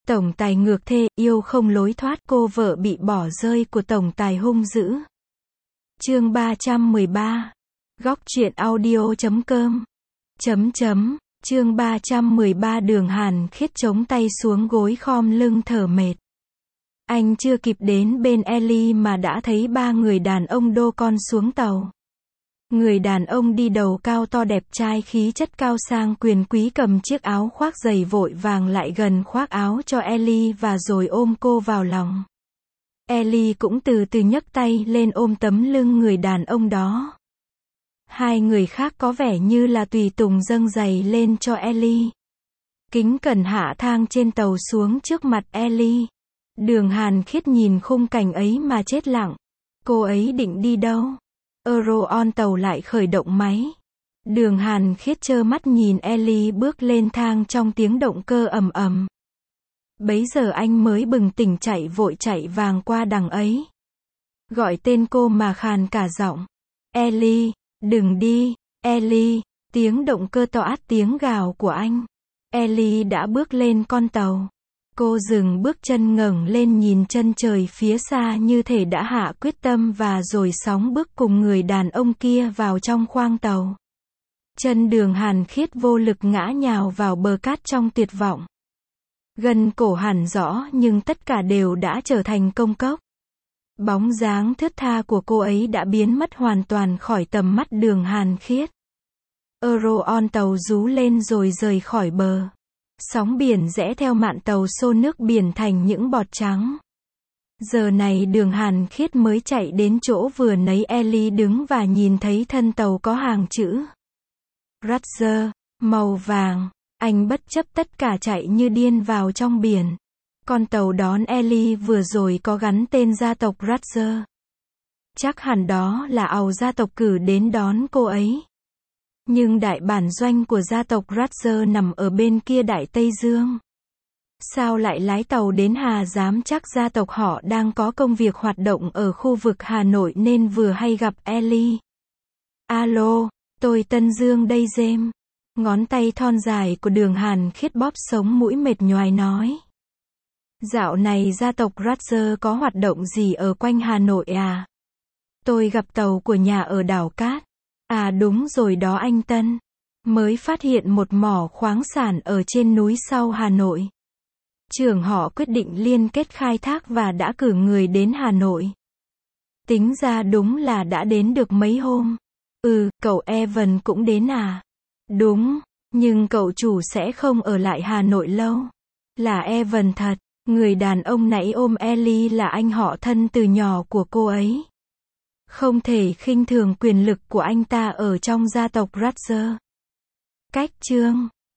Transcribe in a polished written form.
Tổng tài ngược thê, yêu không lối thoát, cô vợ bị bỏ rơi của tổng tài hung dữ. Chương 313. Góc truyện audio.com. Chương 313 Đường Hàn Khiết chống tay xuống gối khom lưng thở mệt. Anh chưa kịp đến bên Ellie mà đã thấy ba người đàn ông đô con xuống tàu. Người đàn ông đi đầu cao to đẹp trai khí chất cao sang quyền quý cầm chiếc áo khoác dày vội vàng lại gần khoác áo cho Ellie và rồi ôm cô vào lòng. Ellie cũng từ từ nhấc tay lên ôm tấm lưng người đàn ông đó. Hai người khác có vẻ như là tùy tùng dâng giày lên cho Ellie. Kính cẩn hạ thang trên tàu xuống trước mặt Ellie. Đường Hàn Khiết nhìn khung cảnh ấy mà chết lặng. Cô ấy định đi đâu? Euroon tàu lại khởi động máy. Đường Hàn Khiết trơ mắt nhìn Ellie bước lên thang trong tiếng động cơ ầm ầm. Bấy giờ anh mới bừng tỉnh chạy vội chạy vàng qua đằng ấy. Gọi tên cô mà khàn cả giọng. Ellie, đừng đi, Ellie, tiếng động cơ to át tiếng gào của anh. Ellie đã bước lên con tàu. Cô dừng bước chân ngẩng lên nhìn chân trời phía xa như thể đã hạ quyết tâm và rồi sóng bước cùng người đàn ông kia vào trong khoang tàu. Chân Đường Hàn Khiết vô lực ngã nhào vào bờ cát trong tuyệt vọng. Gần cổ hẳn rõ nhưng tất cả đều đã trở thành công cốc. Bóng dáng thướt tha của cô ấy đã biến mất hoàn toàn khỏi tầm mắt Đường Hàn Khiết. Euroon tàu rú lên rồi rời khỏi bờ. Sóng biển rẽ theo mạn tàu xô nước biển thành những bọt trắng. Giờ này Đường Hàn Khiết mới chạy đến chỗ vừa nãy Ellie đứng và nhìn thấy thân tàu có hàng chữ Rutger, màu vàng. Anh bất chấp tất cả chạy như điên vào trong biển. Con tàu đón Ellie vừa rồi có gắn tên gia tộc Rutger. Chắc hẳn đó là àu gia tộc cử đến đón cô ấy. Nhưng đại bản doanh của gia tộc Rutger nằm ở bên kia Đại Tây Dương. Sao lại lái tàu đến Hà Giám? Chắc gia tộc họ đang có công việc hoạt động ở khu vực Hà Nội nên vừa hay gặp Ellie. Alo, tôi Tân Dương đây James. Ngón tay thon dài của Đường Hàn Khiết bóp sống mũi mệt nhoài nói. Dạo này gia tộc Rutger có hoạt động gì ở quanh Hà Nội à? Tôi gặp tàu của nhà ở đảo Cát. À đúng rồi đó anh Tân. Mới phát hiện một mỏ khoáng sản ở trên núi sau Hà Nội. Trưởng họ quyết định liên kết khai thác và đã cử người đến Hà Nội. Tính ra đúng là đã đến được mấy hôm. Cậu Evan cũng đến à? Đúng, nhưng cậu chủ sẽ không ở lại Hà Nội lâu. Là Evan thật. Người đàn ông nãy ôm Ellie là anh họ thân từ nhỏ của cô ấy. Không thể khinh thường quyền lực của anh ta ở trong gia tộc Rutger. Cách chương